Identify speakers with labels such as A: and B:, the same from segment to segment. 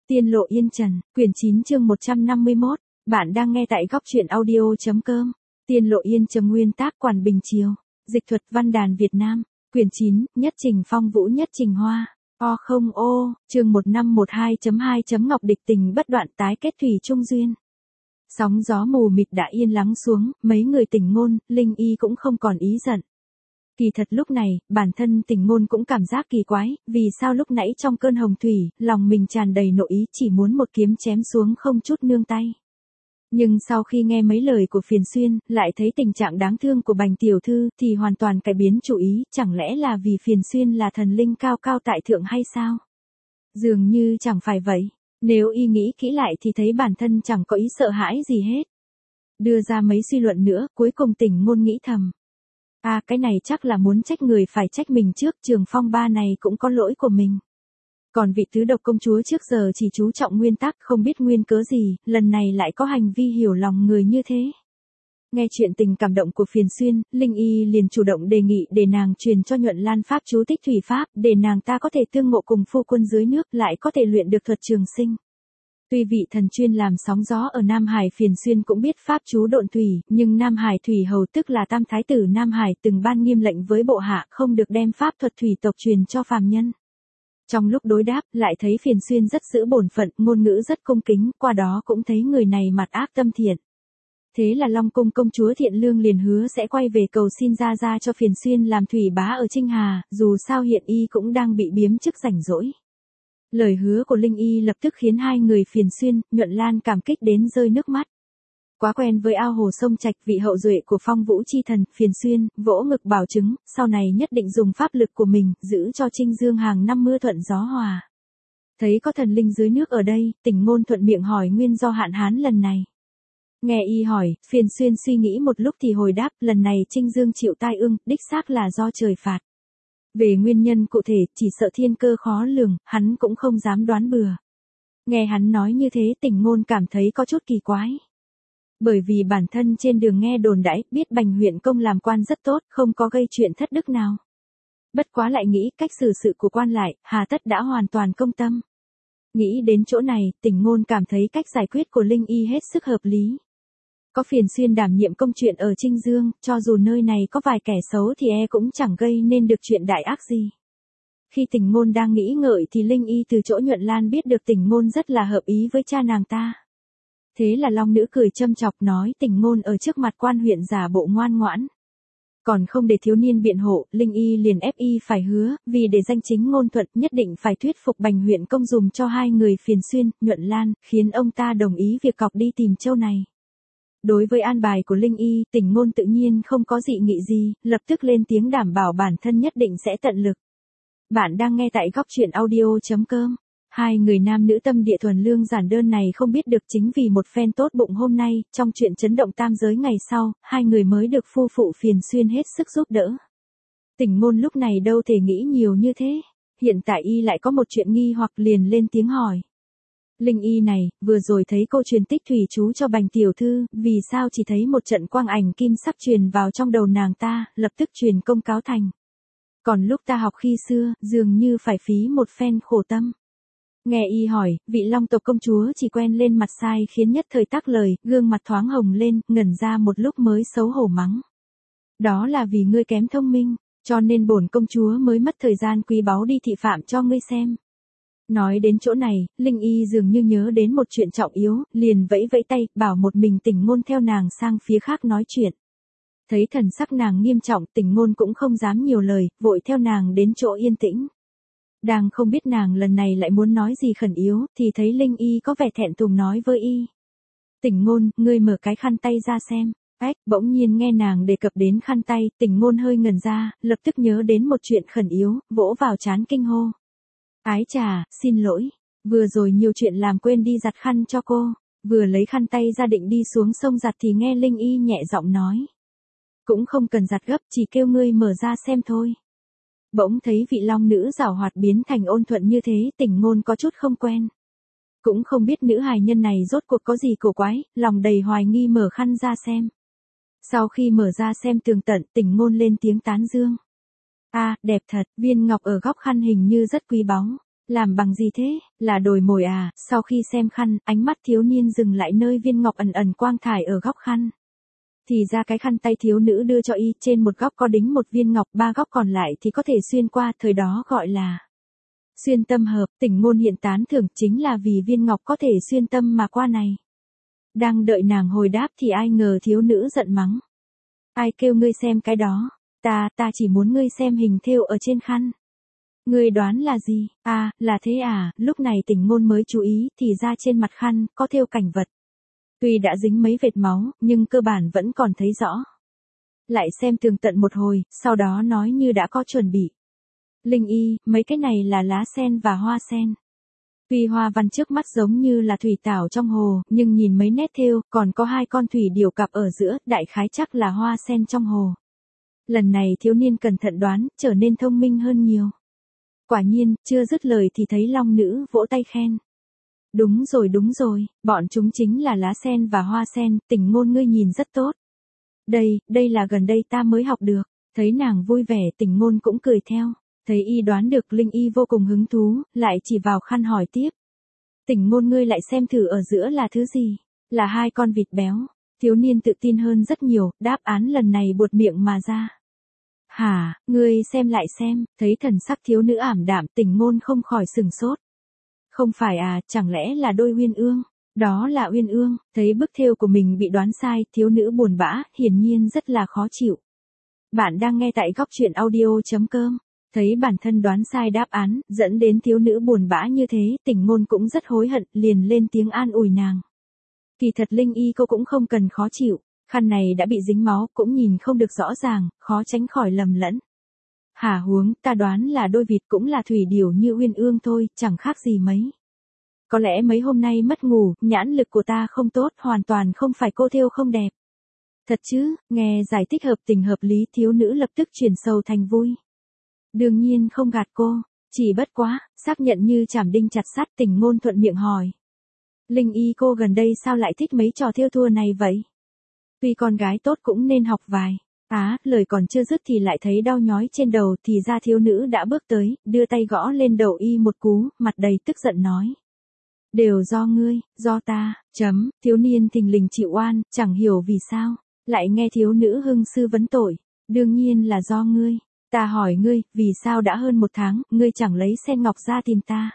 A: Tiên lộ yên trần, quyển 9 chương 151, bạn đang nghe tại góc truyện audio.com. Tiên lộ yên trần, nguyên tác Quản Bình Chiều, dịch thuật văn đàn Việt Nam, quyển 9, nhất trình phong vũ nhất trình hoa. Chương 1512.2. Ngọc địch tình bất đoạn tái kết thủy trung duyên. Sóng gió mù mịt đã yên lắng xuống, mấy người Tình Ngôn, Linh Y cũng không còn ý giận. Kỳ thật lúc này, bản thân Tình Ngôn cũng cảm giác kỳ quái, vì sao lúc nãy trong cơn hồng thủy, lòng mình tràn đầy nội ý chỉ muốn một kiếm chém xuống không chút nương tay. Nhưng sau khi nghe mấy lời của Phiền Xuyên, lại thấy tình trạng đáng thương của Bành tiểu thư, thì hoàn toàn cải biến chủ ý, chẳng lẽ là vì Phiền Xuyên là thần linh cao cao tại thượng hay sao? Dường như chẳng phải vậy, nếu y nghĩ kỹ lại thì thấy bản thân chẳng có ý sợ hãi gì hết. Đưa ra mấy suy luận nữa, cuối cùng Tình Ngôn nghĩ thầm. Cái này chắc là muốn trách người phải trách mình trước, Trường Phong Ba này cũng có lỗi của mình. Còn vị tứ độc công chúa trước giờ chỉ chú trọng nguyên tắc không biết nguyên cớ gì, lần này lại có hành vi hiểu lòng người như thế. Nghe chuyện tình cảm động của Phiền Xuyên, Linh Y liền chủ động đề nghị để nàng truyền cho Nhuận Lan pháp chú Tích Thủy Pháp, để nàng ta có thể tương ngộ cùng phu quân dưới nước, lại có thể luyện được thuật trường sinh. Tuy vị thần chuyên làm sóng gió ở Nam Hải Phiền Xuyên cũng biết pháp chú độn thủy, nhưng Nam Hải Thủy Hầu tức là Tam Thái tử Nam Hải từng ban nghiêm lệnh với bộ hạ không được đem pháp thuật thủy tộc truyền cho phàm nhân. Trong lúc đối đáp, lại thấy Phiền Xuyên rất giữ bổn phận, ngôn ngữ rất cung kính, qua đó cũng thấy người này mặt ác tâm thiện. Thế là Long Cung công chúa Thiện Lương liền hứa sẽ quay về cầu xin ra cho Phiền Xuyên làm thủy bá ở Trinh Hà, dù sao hiện y cũng đang bị biếm chức rảnh rỗi. Lời hứa của Linh Y lập tức khiến hai người Phiền Xuyên, Nhuận Lan cảm kích đến rơi nước mắt. Quá quen với ao hồ sông Trạch, vị hậu duệ của Phong Vũ chi thần, Phiền Xuyên vỗ ngực bảo chứng, sau này nhất định dùng pháp lực của mình, giữ cho Trinh Dương hàng năm mưa thuận gió hòa. Thấy có thần linh dưới nước ở đây, Tình Ngôn thuận miệng hỏi nguyên do hạn hán lần này. Nghe y hỏi, Phiền Xuyên suy nghĩ một lúc thì hồi đáp, lần này Trinh Dương chịu tai ương, đích xác là do trời phạt. Về nguyên nhân cụ thể, chỉ sợ thiên cơ khó lường, hắn cũng không dám đoán bừa. Nghe hắn nói như thế, Tình Ngôn cảm thấy có chút kỳ quái. Bởi vì bản thân trên đường nghe đồn đãi, biết Bành huyện công làm quan rất tốt, không có gây chuyện thất đức nào. Bất quá lại nghĩ cách xử sự của quan lại, hà tất đã hoàn toàn công tâm. Nghĩ đến chỗ này, Tình Ngôn cảm thấy cách giải quyết của Linh Y hết sức hợp lý. Có Phiền Xuyên đảm nhiệm công chuyện ở Trinh Dương, cho dù nơi này có vài kẻ xấu thì cũng chẳng gây nên được chuyện đại ác gì. Khi Tình Ngôn đang nghĩ ngợi thì Linh Y từ chỗ Nhuận Lan biết được Tình Ngôn rất là hợp ý với cha nàng ta. Thế là Long nữ cười châm chọc nói Tình Ngôn ở trước mặt quan huyện giả bộ ngoan ngoãn. Còn không để thiếu niên biện hộ, Linh Y liền ép y phải hứa, vì để danh chính ngôn thuận nhất định phải thuyết phục Bành huyện công dùng cho hai người Phiền Xuyên, Nhuận Lan, khiến ông ta đồng ý việc cọc đi tìm châu này. Đối với an bài của Linh Y, Tình Ngôn tự nhiên không có dị nghị gì, lập tức lên tiếng đảm bảo bản thân nhất định sẽ tận lực. Bạn đang nghe tại góc truyện audio.com. Hai người nam nữ tâm địa thuần lương giản đơn này không biết được chính vì một phen tốt bụng hôm nay, trong chuyện chấn động tam giới ngày sau, hai người mới được phu phụ Phiền Xuyên hết sức giúp đỡ. Tình Ngôn lúc này đâu thể nghĩ nhiều như thế, hiện tại y lại có một chuyện nghi hoặc liền lên tiếng hỏi. Linh Y này, vừa rồi thấy cô truyền tích thủy chú cho Bành tiểu thư, vì sao chỉ thấy một trận quang ảnh kim sắc truyền vào trong đầu nàng ta, lập tức truyền công cáo thành. Còn lúc ta học khi xưa, dường như phải phí một phen khổ tâm. Nghe y hỏi, vị Long tộc công chúa chỉ quen lên mặt sai khiến nhất thời tắc lời, gương mặt thoáng hồng lên, ngẩn ra một lúc mới xấu hổ mắng. Đó là vì ngươi kém thông minh, cho nên bổn công chúa mới mất thời gian quý báu đi thị phạm cho ngươi xem. Nói đến chỗ này, Linh Y dường như nhớ đến một chuyện trọng yếu, liền vẫy vẫy tay, bảo một mình Tình Ngôn theo nàng sang phía khác nói chuyện. Thấy thần sắc nàng nghiêm trọng, Tình Ngôn cũng không dám nhiều lời, vội theo nàng đến chỗ yên tĩnh. Đang không biết nàng lần này lại muốn nói gì khẩn yếu, thì thấy Linh Y có vẻ thẹn thùng nói với y. Tình Ngôn, ngươi mở cái khăn tay ra xem. Bỗng nhiên nghe nàng đề cập đến khăn tay, Tình Ngôn hơi ngẩn ra, lập tức nhớ đến một chuyện khẩn yếu, vỗ vào trán kinh hô. Ái chà, xin lỗi, vừa rồi nhiều chuyện làm quên đi giặt khăn cho cô, vừa lấy khăn tay ra định đi xuống sông giặt thì nghe Linh Y nhẹ giọng nói. Cũng không cần giặt gấp, chỉ kêu ngươi mở ra xem thôi. Bỗng thấy vị long nữ giảo hoạt biến thành ôn thuận như thế, Tình Ngôn có chút không quen. Cũng không biết nữ hài nhân này rốt cuộc có gì cổ quái, lòng đầy hoài nghi mở khăn ra xem. Sau khi mở ra xem tường tận, Tình Ngôn lên tiếng tán dương. Đẹp thật, viên ngọc ở góc khăn hình như rất quý báu. Làm bằng gì thế, là đồi mồi à? Sau khi xem khăn, ánh mắt thiếu niên dừng lại nơi viên ngọc ẩn ẩn quang thải ở góc khăn. Thì ra cái khăn tay thiếu nữ đưa cho y, trên một góc có đính một viên ngọc, 3 góc còn lại thì có thể xuyên qua, thời đó gọi là xuyên tâm hợp. Tỉnh Ngôn hiện tán thưởng, chính là vì viên ngọc có thể xuyên tâm mà qua này. Đang đợi nàng hồi đáp thì ai ngờ thiếu nữ giận mắng. Ai kêu ngươi xem cái đó? Ta chỉ muốn ngươi xem hình thêu ở trên khăn. Ngươi đoán là gì? À, là thế à? Lúc này Tỉnh Ngôn mới chú ý, thì ra trên mặt khăn có thêu cảnh vật. Tuy đã dính mấy vệt máu, nhưng cơ bản vẫn còn thấy rõ. Lại xem tường tận một hồi, sau đó nói như đã có chuẩn bị. Linh y, mấy cái này là lá sen và hoa sen. Tuy hoa văn trước mắt giống như là thủy tảo trong hồ, nhưng nhìn mấy nét thêu, còn có 2 con thủy điểu cặp ở giữa, đại khái chắc là hoa sen trong hồ. Lần này thiếu niên cẩn thận đoán, trở nên thông minh hơn nhiều. Quả nhiên, chưa dứt lời thì thấy long nữ vỗ tay khen. Đúng rồi, bọn chúng chính là lá sen và hoa sen, Tỉnh Ngôn ngươi nhìn rất tốt. Đây là gần đây ta mới học được. Thấy nàng vui vẻ, Tỉnh Ngôn cũng cười theo. Thấy y đoán được, Linh y vô cùng hứng thú, lại chỉ vào khăn hỏi tiếp. Tỉnh Ngôn ngươi lại xem thử ở giữa là thứ gì? Là 2 con vịt béo. Thiếu niên tự tin hơn rất nhiều, đáp án lần này buột miệng mà ra. Hả, ngươi xem lại xem, thấy thần sắc thiếu nữ ảm đạm, Tỉnh Ngôn không khỏi sừng sốt. Không phải à, chẳng lẽ là đôi uyên ương? Đó là uyên ương. Thấy bức thêu của mình bị đoán sai, thiếu nữ buồn bã, hiển nhiên rất là khó chịu. Bạn đang nghe tại góc truyện audio.com. Thấy bản thân đoán sai đáp án, dẫn đến thiếu nữ buồn bã như thế, Tỉnh Ngôn cũng rất hối hận, liền lên tiếng an ủi nàng. Kỳ thật Linh y cô cũng không cần khó chịu, khăn này đã bị dính máu, cũng nhìn không được rõ ràng, khó tránh khỏi lầm lẫn. Hả huống, ta đoán là đôi vịt cũng là thủy điểu như uyên ương thôi, chẳng khác gì mấy. Có lẽ mấy hôm nay mất ngủ, nhãn lực của ta không tốt, hoàn toàn không phải cô thêu không đẹp. Thật chứ, nghe giải thích hợp tình hợp lý, thiếu nữ lập tức chuyển sầu thành vui. Đương nhiên không gạt cô, chỉ bất quá, xác nhận như chảm đinh chặt sắt, Tỉnh Ngôn thuận miệng hỏi. Linh y cô gần đây sao lại thích mấy trò thêu thua này vậy? Tuy con gái tốt cũng nên học vài. Lời còn chưa dứt thì lại thấy đau nhói trên đầu, thì ra thiếu nữ đã bước tới, đưa tay gõ lên đầu y một cú, mặt đầy tức giận nói. Đều do ngươi, do ta, thiếu niên thình lình chịu oan, chẳng hiểu vì sao, lại nghe thiếu nữ hưng sư vấn tội. Đương nhiên là do ngươi. Ta hỏi ngươi, vì sao đã hơn 1 tháng, ngươi chẳng lấy sen ngọc ra tìm ta?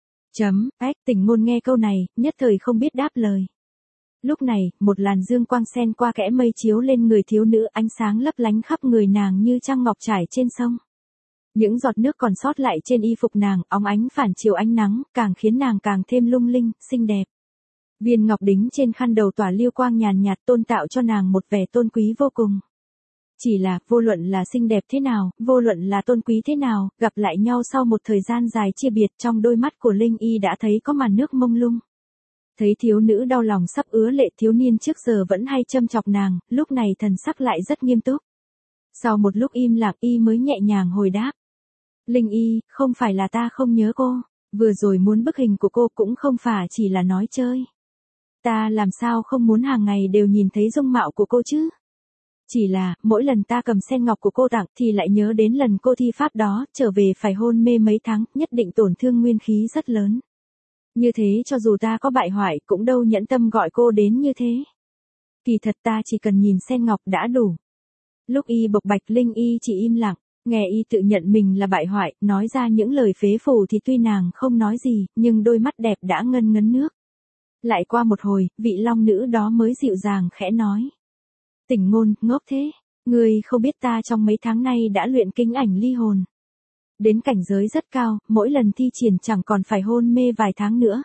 A: Tỉnh Ngôn nghe câu này, nhất thời không biết đáp lời. Lúc này, một làn dương quang xen qua kẽ mây chiếu lên người thiếu nữ, ánh sáng lấp lánh khắp người nàng như trăng ngọc trải trên sông. Những giọt nước còn sót lại trên y phục nàng, óng ánh phản chiếu ánh nắng, càng khiến nàng càng thêm lung linh, xinh đẹp. Viên ngọc đính trên khăn đầu tỏa liêu quang nhàn nhạt, tôn tạo cho nàng một vẻ tôn quý vô cùng. Chỉ là, vô luận là xinh đẹp thế nào, vô luận là tôn quý thế nào, gặp lại nhau sau một thời gian dài chia biệt, trong đôi mắt của Linh y đã thấy có màn nước mông lung. Thấy thiếu nữ đau lòng sắp ứa lệ, thiếu niên trước giờ vẫn hay châm chọc nàng, lúc này thần sắc lại rất nghiêm túc. Sau một lúc im lặng, y mới nhẹ nhàng hồi đáp. Linh y, không phải là ta không nhớ cô, vừa rồi muốn bức hình của cô cũng không phải chỉ là nói chơi. Ta làm sao không muốn hàng ngày đều nhìn thấy dung mạo của cô chứ? Chỉ là, mỗi lần ta cầm sen ngọc của cô tặng thì lại nhớ đến lần cô thi pháp đó, trở về phải hôn mê mấy tháng, nhất định tổn thương nguyên khí rất lớn. Như thế cho dù ta có bại hoại cũng đâu nhẫn tâm gọi cô đến như thế. Kỳ thật ta chỉ cần nhìn sen ngọc đã đủ. Lúc y bộc bạch, Linh y chỉ im lặng, nghe y tự nhận mình là bại hoại, nói ra những lời phế phù thì tuy nàng không nói gì, nhưng đôi mắt đẹp đã ngân ngấn nước. Lại qua một hồi, vị long nữ đó mới dịu dàng khẽ nói. Tỉnh Ngôn, ngốc thế, ngươi không biết ta trong mấy tháng nay đã luyện kinh ảnh ly hồn. Đến cảnh giới rất cao, mỗi lần thi triển chẳng còn phải hôn mê vài tháng nữa.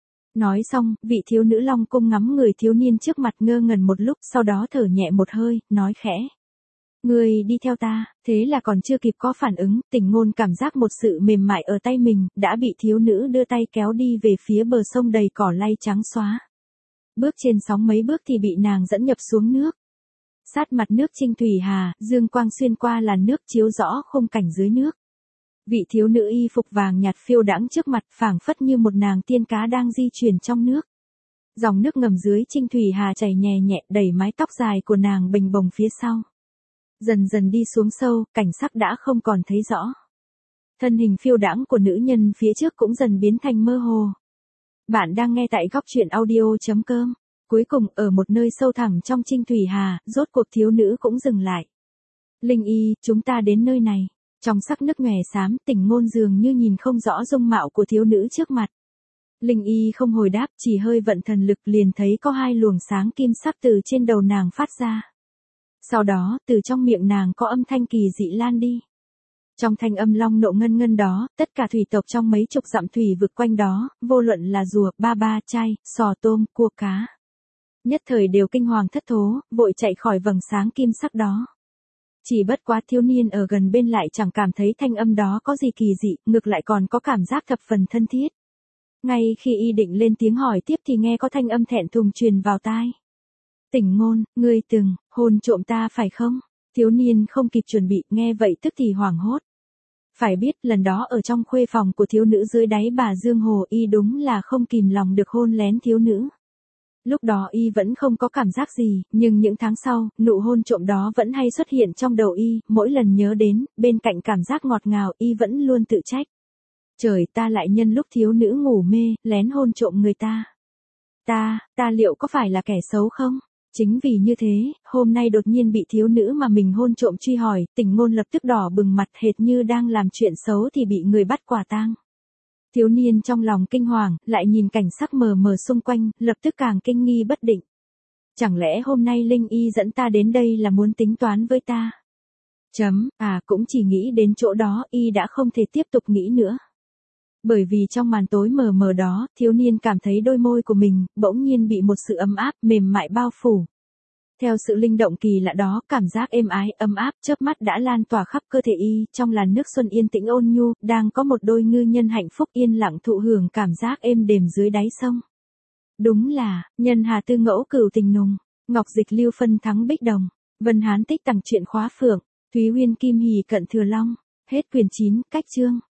A: Nói xong, vị thiếu nữ long cung ngắm người thiếu niên trước mặt ngơ ngẩn một lúc, sau đó thở nhẹ một hơi, nói khẽ. Ngươi đi theo ta, thế là còn chưa kịp có phản ứng, Tỉnh Ngôn cảm giác một sự mềm mại ở tay mình, đã bị thiếu nữ đưa tay kéo đi về phía bờ sông đầy cỏ lay trắng xóa. Bước trên sóng mấy bước thì bị nàng dẫn nhập xuống nước. Sát mặt nước Trinh Thủy Hà, dương quang xuyên qua làn nước chiếu rõ khung cảnh dưới nước. Vị thiếu nữ y phục vàng nhạt phiêu đãng trước mặt, phảng phất như một nàng tiên cá đang di chuyển trong nước. Dòng nước ngầm dưới Trinh Thủy Hà chảy nhẹ nhẹ, đẩy mái tóc dài của nàng bềnh bồng phía sau. Dần dần đi xuống sâu, cảnh sắc đã không còn thấy rõ. Thân hình phiêu đãng của nữ nhân phía trước cũng dần biến thành mơ hồ. Bạn đang nghe tại góc truyện audio.com. Cuối cùng ở một nơi sâu thẳm trong Trinh Thủy Hà, rốt cuộc thiếu nữ cũng dừng lại. Linh Y, chúng ta đến nơi này. Trong sắc nước nhòe xám, Tỉnh Ngôn dường như nhìn không rõ dung mạo của thiếu nữ trước mặt. Linh Y không hồi đáp, chỉ hơi vận thần lực liền thấy có hai luồng sáng kim sắc từ trên đầu nàng phát ra. Sau đó, từ trong miệng nàng có âm thanh kỳ dị lan đi. Trong thanh âm long nộ ngân ngân đó, tất cả thủy tộc trong mấy chục dặm thủy vực quanh đó, vô luận là rùa, ba, trai, sò tôm, cua cá. Nhất thời đều kinh hoàng thất thố, vội chạy khỏi vầng sáng kim sắc đó. Chỉ bất quá thiếu niên ở gần bên lại chẳng cảm thấy thanh âm đó có gì kỳ dị, ngược lại còn có cảm giác thập phần thân thiết. Ngay khi y định lên tiếng hỏi tiếp thì nghe có thanh âm thẹn thùng truyền vào tai. Tỉnh Ngôn, ngươi từng hôn trộm ta phải không? Thiếu niên không kịp chuẩn bị, nghe vậy tức thì hoảng hốt. Phải biết lần đó ở trong khuê phòng của thiếu nữ dưới đáy bà Dương Hồ y đúng là không kìm lòng được hôn lén thiếu nữ. Lúc đó y vẫn không có cảm giác gì, nhưng những tháng sau, nụ hôn trộm đó vẫn hay xuất hiện trong đầu y, mỗi lần nhớ đến, bên cạnh cảm giác ngọt ngào y vẫn luôn tự trách. Trời, ta lại nhân lúc thiếu nữ ngủ mê, lén hôn trộm người ta. Ta liệu có phải là kẻ xấu không? Chính vì như thế, hôm nay đột nhiên bị thiếu nữ mà mình hôn trộm truy hỏi, Tỉnh Ngôn lập tức đỏ bừng mặt hệt như đang làm chuyện xấu thì bị người bắt quả tang. Thiếu niên trong lòng kinh hoàng, lại nhìn cảnh sắc mờ mờ xung quanh, lập tức càng kinh nghi bất định. Chẳng lẽ hôm nay Linh Y dẫn ta đến đây là muốn tính toán với ta? Cũng chỉ nghĩ đến chỗ đó y đã không thể tiếp tục nghĩ nữa. Bởi vì trong màn tối mờ mờ đó, thiếu niên cảm thấy đôi môi của mình, bỗng nhiên bị một sự ấm áp, mềm mại bao phủ. Theo sự linh động kỳ lạ đó, cảm giác êm ái, ấm áp, chớp mắt đã lan tỏa khắp cơ thể y, trong làn nước xuân yên tĩnh ôn nhu, đang có một đôi ngư nhân hạnh phúc yên lặng thụ hưởng cảm giác êm đềm dưới đáy sông. Đúng là, nhân hà tư ngẫu cửu tình nùng, ngọc dịch lưu phân thắng bích đồng, Vân Hán tích tặng truyện khóa phượng, Thúy Huyên kim hỷ cận thừa long. Hết quyển 9, cách chương.